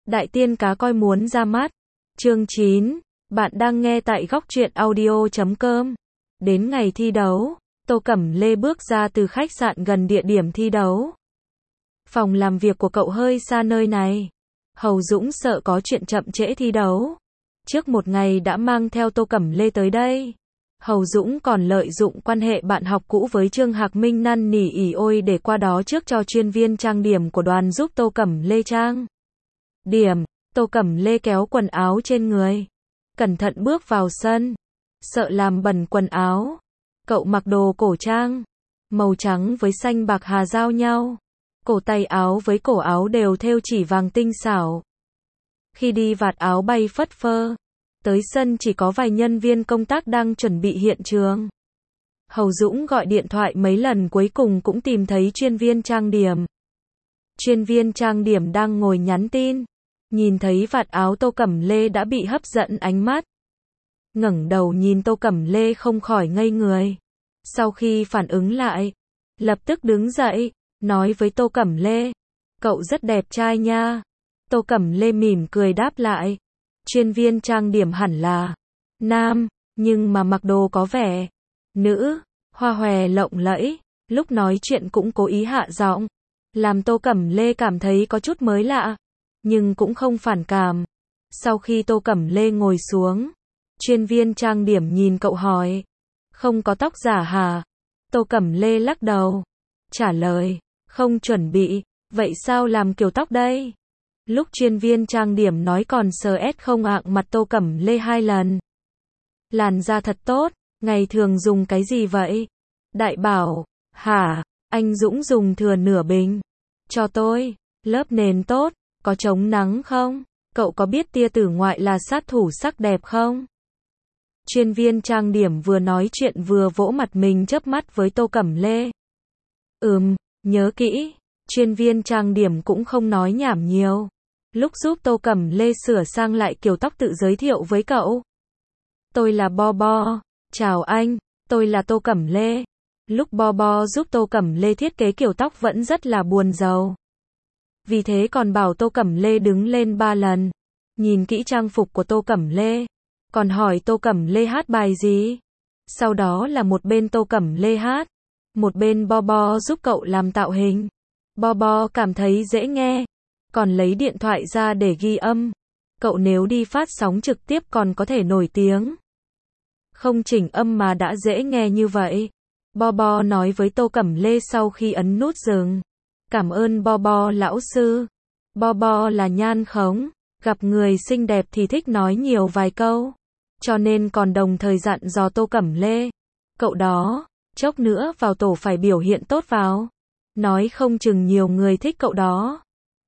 Đại tiên cá coi muốn ra mắt. Chương 9. Bạn đang nghe tại góc truyện audio.com. Đến ngày thi đấu, Tô Cẩm Lê bước ra từ khách sạn gần địa điểm thi đấu. Phòng làm việc của cậu hơi xa nơi này. Hầu Dũng sợ có chuyện chậm trễ thi đấu. Trước một ngày đã mang theo Tô Cẩm Lê tới đây. Hầu Dũng còn lợi dụng quan hệ bạn học cũ với Trương Hạc Minh năn nỉ ỉ ôi để qua đó trước cho chuyên viên trang điểm của đoàn giúp Tô Cẩm Lê trang điểm. Tô Cẩm Lê kéo quần áo trên người, cẩn thận bước vào sân, sợ làm bẩn quần áo. Cậu mặc đồ cổ trang, màu trắng với xanh bạc hà giao nhau. Cổ tay áo với cổ áo đều thêu chỉ vàng tinh xảo. Khi đi vạt áo bay phất phơ. Tới sân chỉ có vài nhân viên công tác đang chuẩn bị hiện trường. Hầu Dũng gọi điện thoại mấy lần cuối cùng cũng tìm thấy chuyên viên trang điểm. Chuyên viên trang điểm đang ngồi nhắn tin. Nhìn thấy vạt áo Tô Cẩm Lê đã bị hấp dẫn ánh mắt. Ngẩng đầu nhìn Tô Cẩm Lê không khỏi ngây người. Sau khi phản ứng lại, lập tức đứng dậy, nói với Tô Cẩm Lê. Cậu rất đẹp trai nha. Tô Cẩm Lê mỉm cười đáp lại. Chuyên viên trang điểm hẳn là nam, nhưng mà mặc đồ có vẻ nữ, hoa hòe lộng lẫy, lúc nói chuyện cũng cố ý hạ giọng, làm Tô Cẩm Lê cảm thấy có chút mới lạ, nhưng cũng không phản cảm. Sau khi Tô Cẩm Lê ngồi xuống, chuyên viên trang điểm nhìn cậu hỏi, không có tóc giả hả? Tô Cẩm Lê lắc đầu, trả lời, không chuẩn bị, vậy sao làm kiểu tóc đây? Lúc chuyên viên trang điểm nói còn sờ không ạng mặt Tô Cẩm Lê 2 lần. Làn da thật tốt, ngày thường dùng cái gì vậy? Đại bảo, hả, anh Dũng dùng thừa nửa bình. Cho tôi, lớp nền tốt, có chống nắng không? Cậu có biết tia tử ngoại là sát thủ sắc đẹp không? Chuyên viên trang điểm vừa nói chuyện vừa vỗ mặt mình chớp mắt với Tô Cẩm Lê. Nhớ kỹ, chuyên viên trang điểm cũng không nói nhảm nhiều. Lúc giúp Tô Cẩm Lê sửa sang lại kiểu tóc tự giới thiệu với cậu. Tôi là Bo Bo, chào anh, tôi là Tô Cẩm Lê. Lúc Bo Bo giúp Tô Cẩm Lê thiết kế kiểu tóc vẫn rất là buồn rầu. Vì thế còn bảo Tô Cẩm Lê đứng lên 3 lần. Nhìn kỹ trang phục của Tô Cẩm Lê. Còn hỏi Tô Cẩm Lê hát bài gì. Sau đó là một bên Tô Cẩm Lê hát. Một bên Bo Bo giúp cậu làm tạo hình. Bo Bo cảm thấy dễ nghe. Còn lấy điện thoại ra để ghi âm. Cậu nếu đi phát sóng trực tiếp còn có thể nổi tiếng. Không chỉnh âm mà đã dễ nghe như vậy. Bo Bo nói với Tô Cẩm Lê sau khi ấn nút dừng. Cảm ơn Bo Bo lão sư. Bo Bo là nhan khống. Gặp người xinh đẹp thì thích nói nhiều vài câu. Cho nên còn đồng thời dặn dò Tô Cẩm Lê. Cậu đó, chốc nữa vào tổ phải biểu hiện tốt vào. Nói không chừng nhiều người thích cậu đó.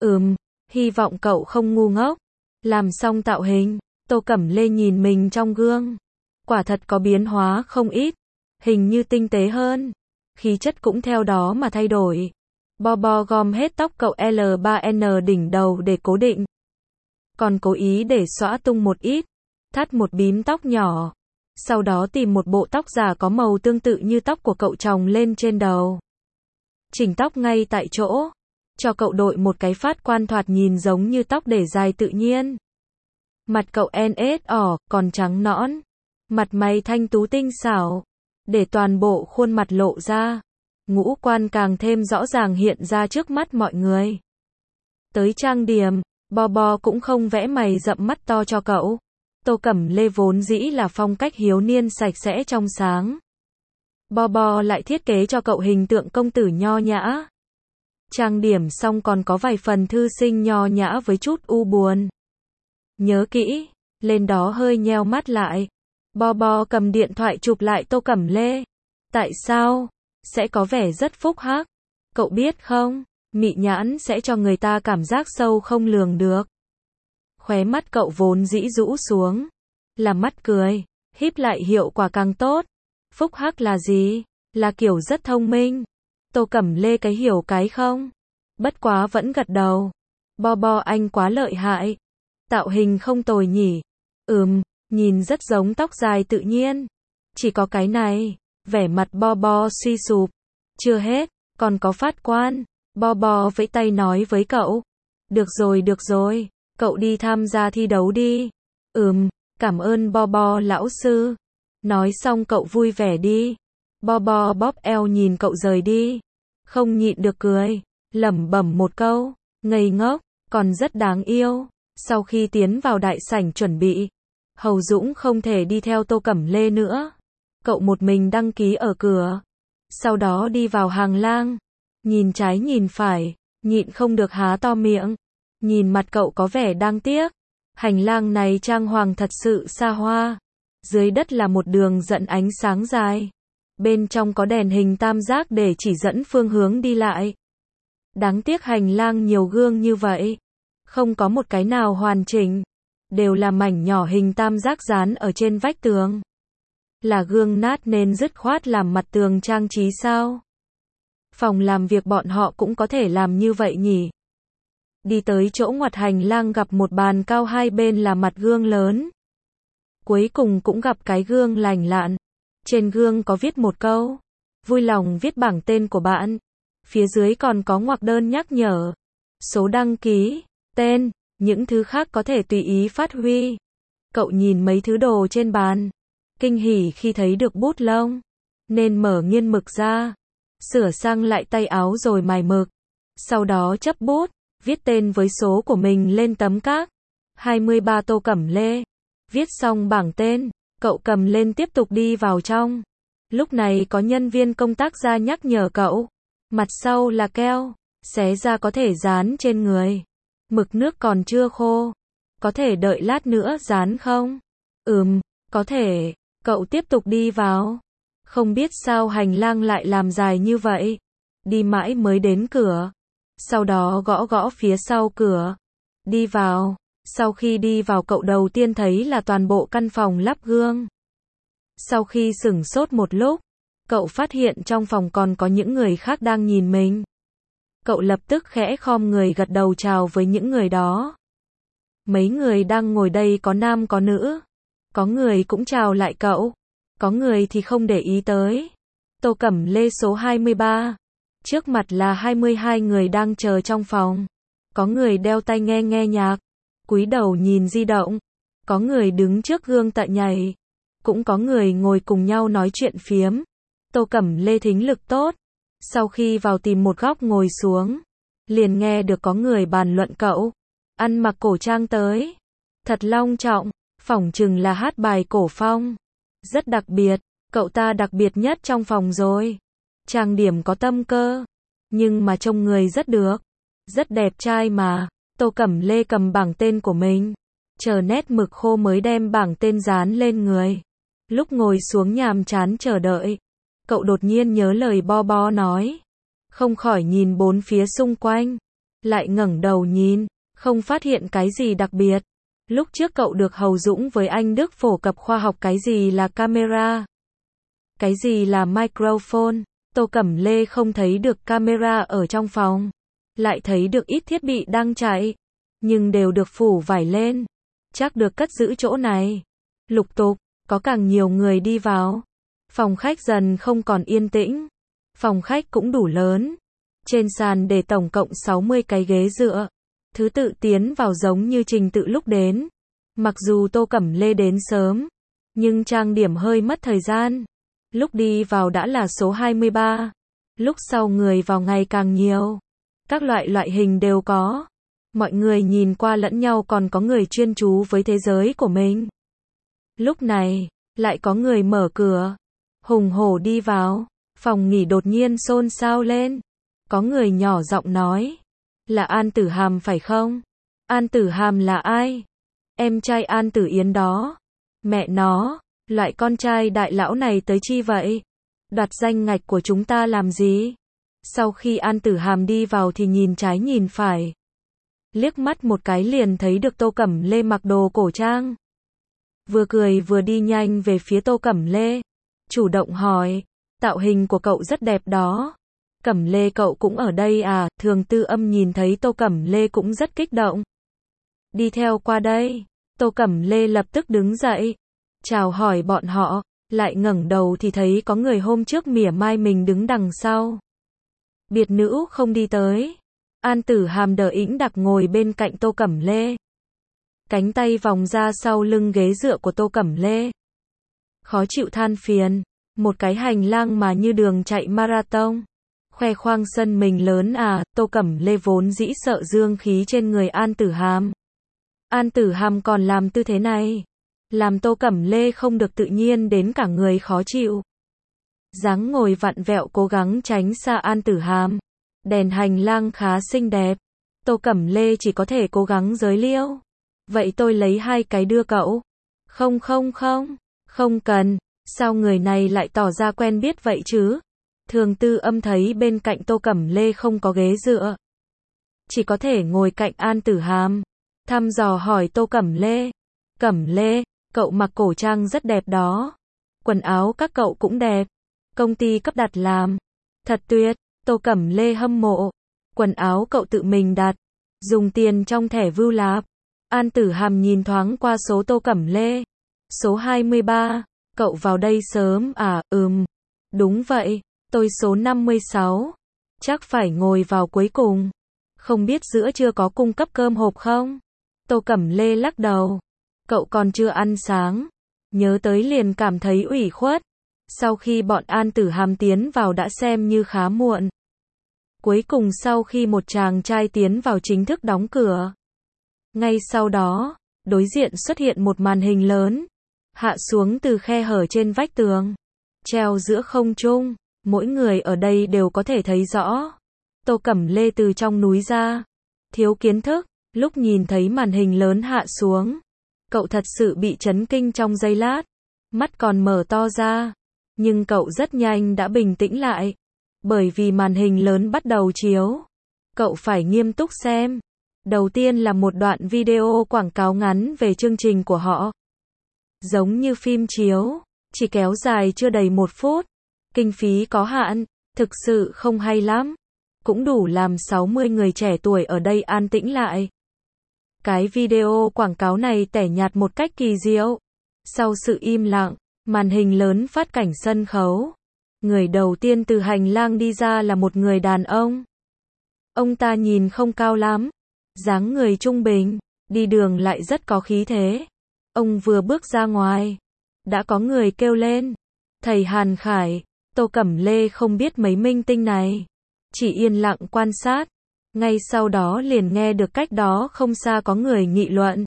Hy vọng cậu không ngu ngốc. Làm xong tạo hình, Tô Cẩm Lê nhìn mình trong gương. Quả thật có biến hóa không ít. Hình như tinh tế hơn. Khí chất cũng theo đó mà thay đổi. Bo Bo gom hết tóc cậu L3N đỉnh đầu để cố định. Còn cố ý để xõa tung một ít. Thắt một bím tóc nhỏ. Sau đó tìm một bộ tóc giả có màu tương tự như tóc của cậu chồng lên trên đầu. Chỉnh tóc ngay tại chỗ. Cho cậu đội một cái phát quan thoạt nhìn giống như tóc để dài tự nhiên. Mặt cậu NSO, còn trắng nõn. Mặt mày thanh tú tinh xảo. Để toàn bộ khuôn mặt lộ ra. Ngũ quan càng thêm rõ ràng hiện ra trước mắt mọi người. Tới trang điểm, Bo Bo cũng không vẽ mày rậm mắt to cho cậu. Tô Cẩm Lê vốn dĩ là phong cách hiếu niên sạch sẽ trong sáng. Bo Bo lại thiết kế cho cậu hình tượng công tử nho nhã. Trang điểm xong còn có vài phần thư sinh nho nhã với chút u buồn. Nhớ kỹ, lên đó hơi nheo mắt lại. Bo Bo cầm điện thoại chụp lại Tô Cẩm Lê. Tại sao? Sẽ có vẻ rất phúc hắc. Cậu biết không, mị nhãn sẽ cho người ta cảm giác sâu không lường được. Khóe mắt cậu vốn dĩ rũ xuống. Là mắt cười, híp lại hiệu quả càng tốt. Phúc hắc là gì? Là kiểu rất thông minh. Tô Cẩm Lê cái hiểu cái không? Bất quá vẫn gật đầu. Bo Bo anh quá lợi hại. Tạo hình không tồi nhỉ? Nhìn rất giống tóc dài tự nhiên. Chỉ có cái này. Vẻ mặt Bo Bo suy sụp. Chưa hết, còn có phát quan. Bo Bo vẫy tay nói với cậu. Được rồi, Cậu đi tham gia thi đấu đi. Cảm ơn Bo Bo lão sư. Nói xong cậu vui vẻ đi. Bo Bo bóp eo nhìn cậu rời đi. Không nhịn được cười. Lẩm bẩm một câu. Ngây ngốc, còn rất đáng yêu. Sau khi tiến vào đại sảnh chuẩn bị, Hầu Dũng không thể đi theo Tô Cẩm Lê nữa. Cậu một mình đăng ký ở cửa. Sau đó đi vào hàng lang. Nhìn trái nhìn phải, nhịn không được há to miệng. Nhìn mặt cậu có vẻ đáng tiếc. Hành lang này trang hoàng thật sự xa hoa. Dưới đất là một đường dẫn ánh sáng dài. Bên trong có đèn hình tam giác để chỉ dẫn phương hướng đi lại. Đáng tiếc hành lang nhiều gương như vậy. Không có một cái nào hoàn chỉnh. Đều là mảnh nhỏ hình tam giác dán ở trên vách tường. Là gương nát nên dứt khoát làm mặt tường trang trí sao? Phòng làm việc bọn họ cũng có thể làm như vậy nhỉ? Đi tới chỗ ngoặt hành lang gặp một bàn cao hai bên là mặt gương lớn. Cuối cùng cũng gặp cái gương lành lặn. Trên gương có viết một câu. Vui lòng viết bảng tên của bạn. Phía dưới còn có ngoặc đơn nhắc nhở. Số đăng ký, tên, những thứ khác có thể tùy ý phát huy. Cậu nhìn mấy thứ đồ trên bàn. Kinh hỉ khi thấy được bút lông. Nên mở nghiên mực ra. Sửa sang lại tay áo rồi mài mực. Sau đó chấp bút, viết tên với số của mình lên tấm cát. 23 Tô Cẩm Lê. Viết xong bảng tên, cậu cầm lên tiếp tục đi vào trong. Lúc này có nhân viên công tác ra nhắc nhở cậu. Mặt sau là keo, xé ra có thể dán trên người. Mực nước còn chưa khô. Có thể đợi lát nữa dán không? Có thể. Cậu tiếp tục đi vào. Không biết sao hành lang lại làm dài như vậy. Đi mãi mới đến cửa. Sau đó gõ gõ phía sau cửa. Đi vào. Sau khi đi vào cậu đầu tiên thấy là toàn bộ căn phòng lắp gương. Sau khi sửng sốt một lúc, cậu phát hiện trong phòng còn có những người khác đang nhìn mình. Cậu lập tức khẽ khom người gật đầu chào với những người đó. Mấy người đang ngồi đây có nam có nữ. Có người cũng chào lại cậu. Có người thì không để ý tới. Tô Cẩm Lê số 23. Trước mặt là 22 người đang chờ trong phòng. Có người đeo tai nghe nhạc. Cúi đầu nhìn di động. Có người đứng trước gương tận nhảy. Cũng có người ngồi cùng nhau nói chuyện phiếm. Tô Cẩm Lê thính lực tốt. Sau khi vào tìm một góc ngồi xuống, liền nghe được có người bàn luận cậu. Ăn mặc cổ trang tới. Thật long trọng. Phỏng chừng là hát bài cổ phong. Rất đặc biệt. Cậu ta đặc biệt nhất trong phòng rồi. Trang điểm có tâm cơ. Nhưng mà trông người rất được. Rất đẹp trai mà. Tô Cẩm Lê cầm bảng tên của mình. Chờ nét mực khô mới đem bảng tên dán lên người. Lúc ngồi xuống nhàm chán chờ đợi. Cậu đột nhiên nhớ lời Bo Bo nói. Không khỏi nhìn bốn phía xung quanh. Lại ngẩng đầu nhìn. Không phát hiện cái gì đặc biệt. Lúc trước cậu được Hầu Dũng với anh Đức phổ cập khoa học cái gì là camera. Cái gì là microphone. Tô Cẩm Lê không thấy được camera ở trong phòng. Lại thấy được ít thiết bị đang chạy. Nhưng đều được phủ vải lên. Chắc được cất giữ chỗ này. Lục tục, có càng nhiều người đi vào. Phòng khách dần không còn yên tĩnh. Phòng khách cũng đủ lớn. Trên sàn để tổng cộng 60 cái ghế dựa. Thứ tự tiến vào giống như trình tự lúc đến. Mặc dù Tô Cẩm Lê đến sớm, nhưng trang điểm hơi mất thời gian. Lúc đi vào đã là số 23. Lúc sau người vào ngày càng nhiều. Các loại hình đều có. Mọi người nhìn qua lẫn nhau, còn có người chuyên chú với thế giới của mình. Lúc này, lại có người mở cửa. Hùng hổ đi vào. Phòng nghỉ đột nhiên xôn xao lên. Có người nhỏ giọng nói. Là An Tử Hàm phải không? An Tử Hàm là ai? Em trai An Tử Yến đó. Mẹ nó, loại con trai đại lão này tới chi vậy? Đoạt danh ngạch của chúng ta làm gì? Sau khi An Tử Hàm đi vào thì nhìn trái nhìn phải. Liếc mắt một cái liền thấy được Tô Cẩm Lê mặc đồ cổ trang. Vừa cười vừa đi nhanh về phía Tô Cẩm Lê. Chủ động hỏi, tạo hình của cậu rất đẹp đó. Cẩm Lê cậu cũng ở đây à? Thường Tư Âm nhìn thấy Tô Cẩm Lê cũng rất kích động. Đi theo qua đây. Tô Cẩm Lê lập tức đứng dậy. Chào hỏi bọn họ. Lại ngẩng đầu thì thấy có người hôm trước mỉa mai mình đứng đằng sau. Biệt nữ không đi tới. An Tử Hàm đờ ĩnh đặc ngồi bên cạnh Tô Cẩm Lê. cánh tay vòng ra sau lưng ghế dựa của Tô Cẩm Lê. Khó chịu than phiền, một cái hành lang mà như đường chạy marathon. Khoe khoang sân mình lớn à, Tô Cẩm Lê vốn dĩ sợ dương khí trên người An Tử Hàm. An Tử Hàm còn làm tư thế này, làm Tô Cẩm Lê không được tự nhiên đến cả người khó chịu. Dáng ngồi vặn vẹo cố gắng tránh xa An Tử Hàm. Đèn hành lang khá xinh đẹp. Tô Cẩm Lê chỉ có thể cố gắng giới liêu. Vậy tôi lấy 2 cái đưa cậu. Không cần. Sao người này lại tỏ ra quen biết vậy chứ? Thường Tư Âm thấy bên cạnh Tô Cẩm Lê không có ghế dựa, chỉ có thể ngồi cạnh An Tử Hàm. Thăm dò hỏi Tô Cẩm Lê. Cẩm Lê, cậu mặc cổ trang rất đẹp đó. Quần áo các cậu cũng đẹp. Công ty cấp đặt làm. Thật tuyệt. Tô Cẩm Lê hâm mộ. Quần áo cậu tự mình đặt. Dùng tiền trong thẻ Vưu Lạp. An Tử Hàm nhìn thoáng qua số Tô Cẩm Lê. Số 23. Cậu vào đây sớm à? Đúng vậy. Tôi số 56. Chắc phải ngồi vào cuối cùng. Không biết giữa trưa có cung cấp cơm hộp không? Tô Cẩm Lê lắc đầu. Cậu còn chưa ăn sáng. Nhớ tới liền cảm thấy ủy khuất. Sau khi bọn An Tử Hàm tiến vào đã xem như khá muộn. Cuối cùng sau khi một chàng trai tiến vào chính thức đóng cửa. Ngay sau đó, đối diện xuất hiện một màn hình lớn, hạ xuống từ khe hở trên vách tường, treo giữa không trung, mỗi người ở đây đều có thể thấy rõ. Tô Cẩm Lê từ trong núi ra, thiếu kiến thức, lúc nhìn thấy màn hình lớn hạ xuống, cậu thật sự bị chấn kinh trong giây lát, mắt còn mở to ra, nhưng cậu rất nhanh đã bình tĩnh lại, bởi vì màn hình lớn bắt đầu chiếu. Cậu phải nghiêm túc xem. Đầu tiên là một đoạn video quảng cáo ngắn về chương trình của họ. Giống như phim chiếu, chỉ kéo dài chưa đầy 1 phút. Kinh phí có hạn, thực sự không hay lắm. Cũng đủ làm 60 người trẻ tuổi ở đây an tĩnh lại. Cái video quảng cáo này tẻ nhạt một cách kỳ diệu. Sau sự im lặng, màn hình lớn phát cảnh sân khấu. Người đầu tiên từ hành lang đi ra là một người đàn ông. Ông ta nhìn không cao lắm, dáng người trung bình, đi đường lại rất có khí thế. Ông vừa bước ra ngoài, đã có người kêu lên. Thầy Hàn Khải. Tô Cẩm Lê không biết mấy minh tinh này, chỉ yên lặng quan sát. Ngay sau đó liền nghe được cách đó không xa có người nghị luận.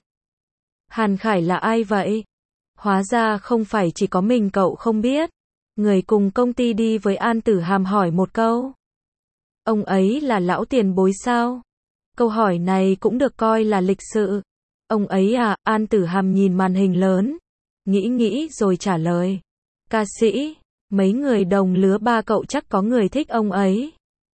Hàn Khải là ai vậy? Hóa ra không phải chỉ có mình cậu không biết. Người cùng công ty đi với An Tử Hàm hỏi một câu. Ông ấy là lão tiền bối sao? Câu hỏi này cũng được coi là lịch sự. Ông ấy à? An Tử Hàm nhìn màn hình lớn, nghĩ rồi trả lời. Ca sĩ, mấy người đồng lứa ba cậu chắc có người thích ông ấy.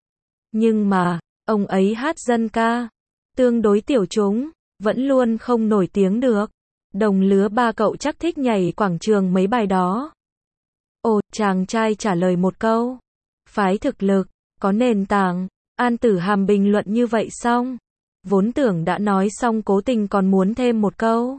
Nhưng mà, ông ấy hát dân ca, tương đối tiểu chúng, vẫn luôn không nổi tiếng được. Đồng lứa ba cậu chắc thích nhảy quảng trường mấy bài đó. Ồ, chàng trai trả lời một câu. Phái thực lực, có nền tảng. An Tử Hàm bình luận như vậy xong. Vốn tưởng đã nói xong cố tình còn muốn thêm một câu.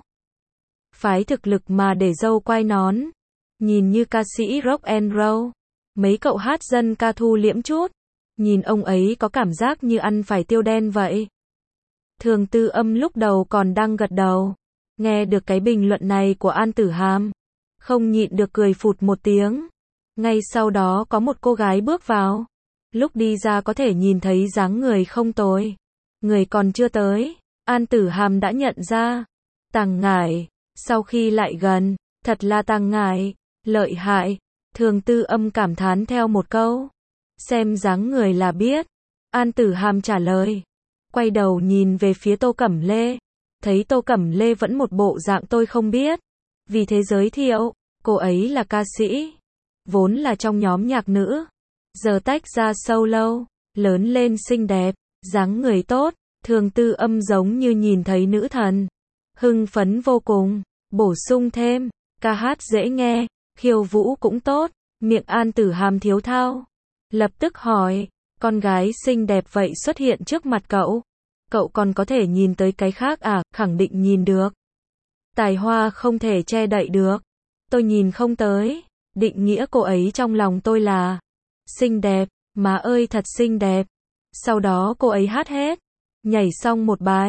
Phái thực lực mà để dâu quai nón. Nhìn như ca sĩ rock and roll. Mấy cậu hát dân ca thu liễm chút. Nhìn ông ấy có cảm giác như ăn phải tiêu đen vậy. Thường Tư Âm lúc đầu còn đang gật đầu. Nghe được cái bình luận này của An Tử Hàm, không nhịn được cười phụt một tiếng. Ngay sau đó có một cô gái bước vào. Lúc đi ra có thể nhìn thấy dáng người không tồi. Người còn chưa tới, An Tử Hàm đã nhận ra. Tàng Ngải. Sau khi lại gần, thật là Tàng Ngải, lợi hại. Thường Tư Âm cảm thán theo một câu. Xem dáng người là biết. An Tử Hàm trả lời. Quay đầu nhìn về phía Tô Cẩm Lê. Thấy Tô Cẩm Lê vẫn một bộ dạng tôi không biết. Vì thế giới thiệu, cô ấy là ca sĩ. Vốn là trong nhóm nhạc nữ. Giờ tách ra solo, lớn lên xinh đẹp, dáng người tốt. Thường Tư Âm giống như nhìn thấy nữ thần. Hưng phấn vô cùng, bổ sung thêm, ca hát dễ nghe, khiêu vũ cũng tốt. Miệng An Tử Hàm thiếu thao. Lập tức hỏi, con gái xinh đẹp vậy xuất hiện trước mặt cậu. Cậu còn có thể nhìn tới cái khác à? Khẳng định nhìn được. Tài hoa không thể che đậy được. Tôi nhìn không tới. Định nghĩa cô ấy trong lòng tôi là xinh đẹp, má ơi thật xinh đẹp. Sau đó cô ấy hát hết. Nhảy xong một bài,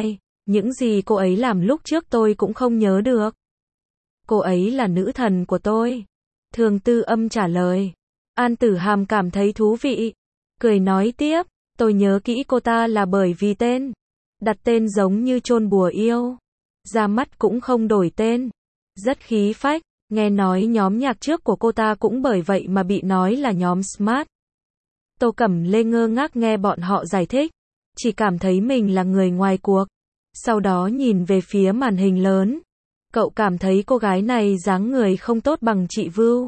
Những gì cô ấy làm lúc trước tôi cũng không nhớ được. Cô ấy là nữ thần của tôi. Thường Tư Âm trả lời. An Tử Hàm cảm thấy thú vị. Cười nói tiếp, tôi nhớ kỹ cô ta là bởi vì tên. Đặt tên giống như chôn bùa yêu. Ra mắt cũng không đổi tên. Rất khí phách, nghe nói nhóm nhạc trước của cô ta cũng bởi vậy mà bị nói là nhóm Smart. Tô Cẩm Lê ngơ ngác nghe bọn họ giải thích. Chỉ cảm thấy mình là người ngoài cuộc. Sau đó nhìn về phía màn hình lớn. Cậu cảm thấy cô gái này dáng người không tốt bằng chị Vưu.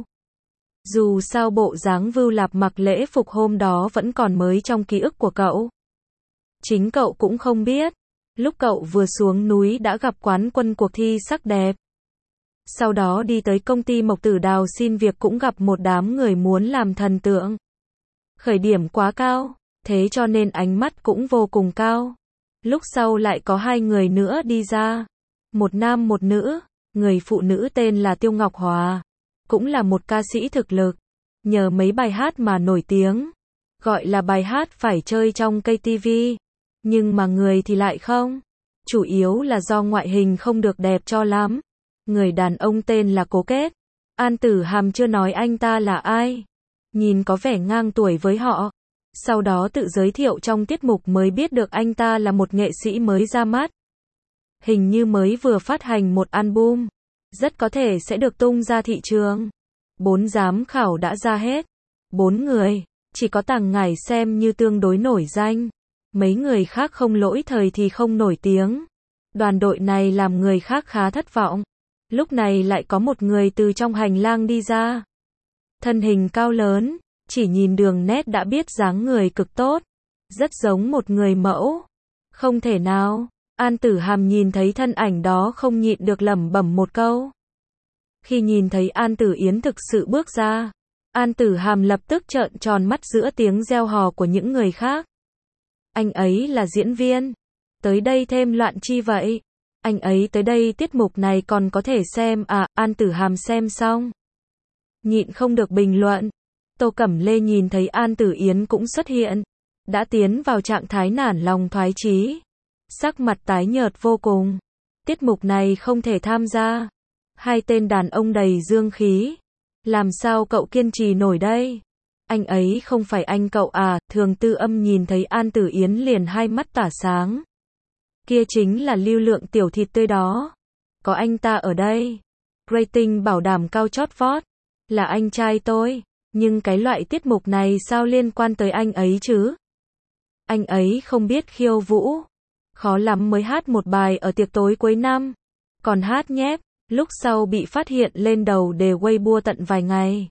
Dù sao bộ dáng Vưu Lạp mặc lễ phục hôm đó vẫn còn mới trong ký ức của cậu. Chính cậu cũng không biết. Lúc cậu vừa xuống núi đã gặp quán quân cuộc thi sắc đẹp. Sau đó đi tới công ty Mộc Tử Đào xin việc cũng gặp một đám người muốn làm thần tượng. Khởi điểm quá cao, thế cho nên ánh mắt cũng vô cùng cao. Lúc sau lại có 2 người nữa đi ra. Một nam một nữ, người phụ nữ tên là Tiêu Ngọc Hòa. Cũng là một ca sĩ thực lực. Nhờ mấy bài hát mà nổi tiếng. Gọi là bài hát phải chơi trong KTV. Nhưng mà người thì lại không. Chủ yếu là do ngoại hình không được đẹp cho lắm. Người đàn ông tên là Cố Kết. An Tử Hàm chưa nói anh ta là ai. Nhìn có vẻ ngang tuổi với họ. Sau đó tự giới thiệu trong tiết mục mới biết được anh ta là một nghệ sĩ mới ra mắt. Hình như mới vừa phát hành một album. Rất có thể sẽ được tung ra thị trường. 4 giám khảo đã ra hết. 4 người. Chỉ có Tằng Ngải xem như tương đối nổi danh. Mấy người khác không lỗi thời thì không nổi tiếng. Đoàn đội này làm người khác khá thất vọng. Lúc này lại có một người từ trong hành lang đi ra. Thân hình cao lớn, chỉ nhìn đường nét đã biết dáng người cực tốt. Rất giống một người mẫu. Không thể nào. An Tử Hàm nhìn thấy thân ảnh đó không nhịn được lẩm bẩm một câu. Khi nhìn thấy An Tử Yến thực sự bước ra, An Tử Hàm lập tức trợn tròn mắt giữa tiếng reo hò của những người khác. Anh ấy là diễn viên. Tới đây thêm loạn chi vậy? Anh ấy tới đây tiết mục này còn có thể xem à? An Tử Hàm xem xong. Nhịn không được bình luận. Tô Cẩm Lê nhìn thấy An Tử Yến cũng xuất hiện. Đã tiến vào trạng thái nản lòng thoái chí. Sắc mặt tái nhợt vô cùng. Tiết mục này không thể tham gia. 2 tên đàn ông đầy dương khí. Làm sao cậu kiên trì nổi đây? Anh ấy không phải anh cậu à? Thường Tư Âm nhìn thấy An Tử Yến liền hai mắt tỏa sáng. Kia chính là Lưu Lượng tiểu thịt tươi đó. Có anh ta ở đây. Rating bảo đảm cao chót vót. Là anh trai tôi. Nhưng cái loại tiết mục này sao liên quan tới anh ấy chứ? Anh ấy không biết khiêu vũ. Khó lắm mới hát một bài ở tiệc tối cuối năm. Còn hát nhép, lúc sau bị phát hiện lên đầu đề Weibo tận vài ngày.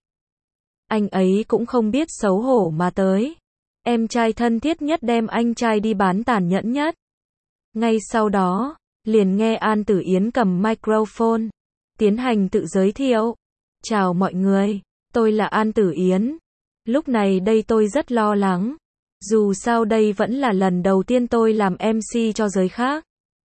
Anh ấy cũng không biết xấu hổ mà tới. Em trai thân thiết nhất đem anh trai đi bán tàn nhẫn nhất. Ngay sau đó, liền nghe An Tử Yến cầm microphone, tiến hành tự giới thiệu. Chào mọi người, tôi là An Tử Yến. Lúc này đây tôi rất lo lắng. Dù sao đây vẫn là lần đầu tiên tôi làm MC cho giới khác.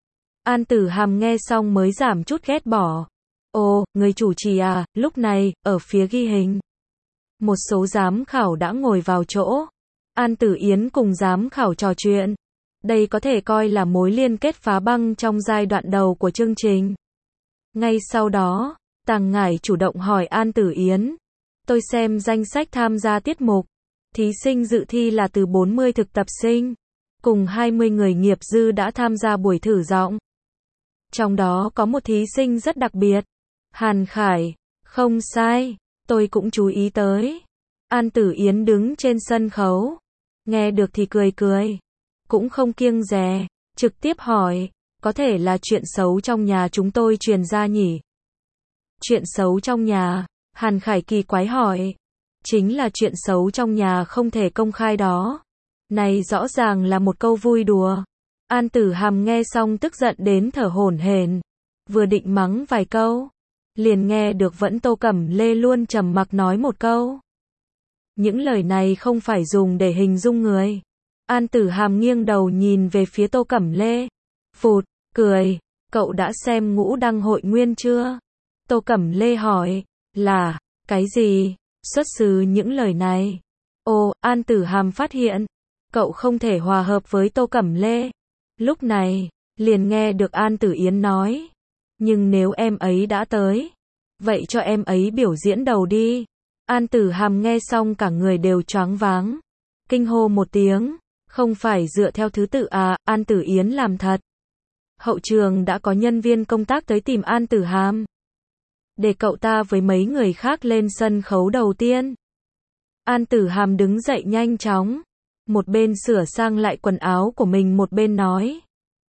An Tử Hàm nghe xong mới giảm chút ghét bỏ. Ồ, người chủ trì à? Lúc này, ở phía ghi hình. Một số giám khảo đã ngồi vào chỗ. An Tử Yến cùng giám khảo trò chuyện. Đây có thể coi là mối liên kết phá băng trong giai đoạn đầu của chương trình. Ngay sau đó, Tằng Ngải chủ động hỏi An Tử Yến. Tôi xem danh sách tham gia tiết mục. Thí sinh dự thi là từ 40 thực tập sinh. Cùng 20 người nghiệp dư đã tham gia buổi thử giọng. Trong đó có một thí sinh rất đặc biệt. Hàn Khải. Không sai. Tôi cũng chú ý tới. An Tử Yến đứng trên sân khấu. Nghe được thì cười cười. Cũng không kiêng dè. Trực tiếp hỏi. Có thể là chuyện xấu trong nhà chúng tôi truyền ra nhỉ? Chuyện xấu trong nhà? Hàn Khải kỳ quái hỏi. Chính là chuyện xấu trong nhà không thể công khai đó. Này rõ ràng là một câu vui đùa. An Tử Hàm nghe xong tức giận đến thở hổn hển. Vừa định mắng vài câu. Liền nghe được vẫn Tô Cẩm Lê luôn trầm mặc nói một câu. Những lời này không phải dùng để hình dung người. An Tử Hàm nghiêng đầu nhìn về phía Tô Cẩm Lê. Phụt, cười. Cậu đã xem Ngũ Đăng hội nguyên chưa? Tô Cẩm Lê hỏi. Là, cái gì? Xuất xứ những lời này. Ồ, An Tử Hàm phát hiện. Cậu không thể hòa hợp với Tô Cẩm Lê. Lúc này, liền nghe được An Tử Yến nói. Nhưng nếu em ấy đã tới, vậy cho em ấy biểu diễn đầu đi. An Tử Hàm nghe xong cả người đều choáng váng. Kinh hô một tiếng, không phải dựa theo thứ tự à, An Tử Yến làm thật. Hậu trường đã có nhân viên công tác tới tìm An Tử Hàm, để cậu ta với mấy người khác lên sân khấu đầu tiên. An Tử Hàm đứng dậy nhanh chóng, một bên sửa sang lại quần áo của mình một bên nói.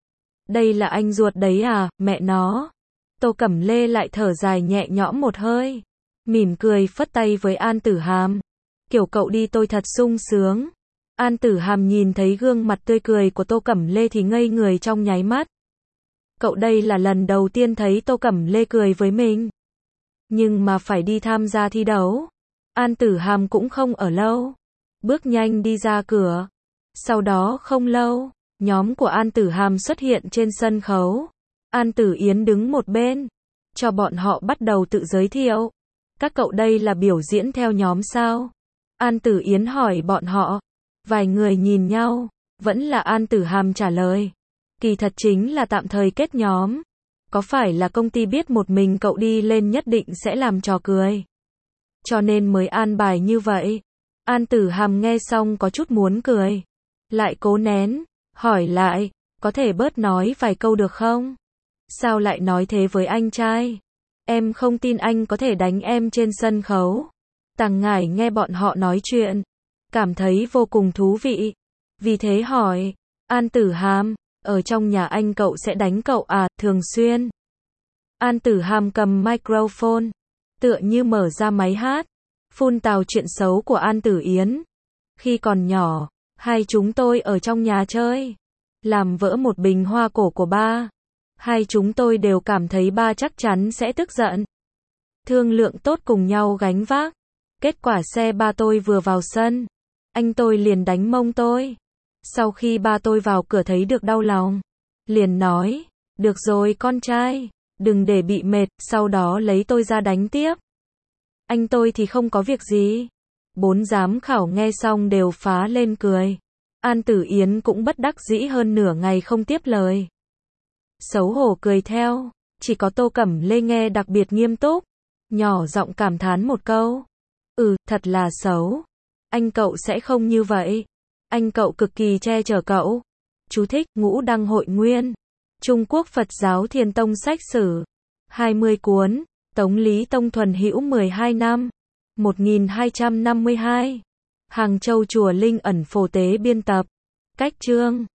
Đây là anh ruột đấy à, mẹ nó. Tô Cẩm Lê lại thở dài nhẹ nhõm một hơi, mỉm cười phất tay với An Tử Hàm. Kiểu cậu đi tôi thật sung sướng. An Tử Hàm nhìn thấy gương mặt tươi cười của Tô Cẩm Lê thì ngây người trong nháy mắt. Cậu đây là lần đầu tiên thấy Tô Cẩm Lê cười với mình. Nhưng mà phải đi tham gia thi đấu. An Tử Hàm cũng không ở lâu, bước nhanh đi ra cửa. Sau đó không lâu, nhóm của An Tử Hàm xuất hiện trên sân khấu. An Tử Yến đứng một bên, cho bọn họ bắt đầu tự giới thiệu. Các cậu đây là biểu diễn theo nhóm sao? An Tử Yến hỏi bọn họ. Vài người nhìn nhau, vẫn là An Tử Hàm trả lời. Kỳ thật chính là tạm thời kết nhóm. Có phải là công ty biết một mình cậu đi lên nhất định sẽ làm trò cười, cho nên mới an bài như vậy. An Tử Hàm nghe xong có chút muốn cười, lại cố nén, hỏi lại, có thể bớt nói vài câu được không? Sao lại nói thế với anh trai? Em không tin anh có thể đánh em trên sân khấu. Tằng Ngải nghe bọn họ nói chuyện, cảm thấy vô cùng thú vị. Vì thế hỏi, An Tử Hàm, ở trong nhà anh cậu sẽ đánh cậu à, thường xuyên? An Tử Hàm cầm microphone, tựa như mở ra máy hát, phun tào chuyện xấu của An Tử Yến. Khi còn nhỏ, hai chúng tôi ở trong nhà chơi, làm vỡ một bình hoa cổ của ba. Hai chúng tôi đều cảm thấy ba chắc chắn sẽ tức giận. Thương lượng tốt cùng nhau gánh vác. Kết quả xe ba tôi vừa vào sân, anh tôi liền đánh mông tôi. Sau khi ba tôi vào cửa thấy được đau lòng, liền nói, được rồi con trai, đừng để bị mệt, sau đó lấy tôi ra đánh tiếp. Anh tôi thì không có việc gì. 4 giám khảo nghe xong đều phá lên cười. An Tử Yến cũng bất đắc dĩ hơn nửa ngày không tiếp lời. Xấu hổ cười theo, chỉ có Tô Cẩm Lê nghe đặc biệt nghiêm túc, nhỏ giọng cảm thán một câu. Thật là xấu. Anh cậu sẽ không như vậy. Anh cậu cực kỳ che chở cậu. Chú thích, Ngũ Đăng Hội Nguyên. Trung Quốc Phật giáo Thiền Tông sách sử. 20 cuốn. Tống Lý Tông Thuần Hữu 12 năm. 1252. Hàng Châu Chùa Linh Ẩn Phổ Tế biên tập. Cách chương.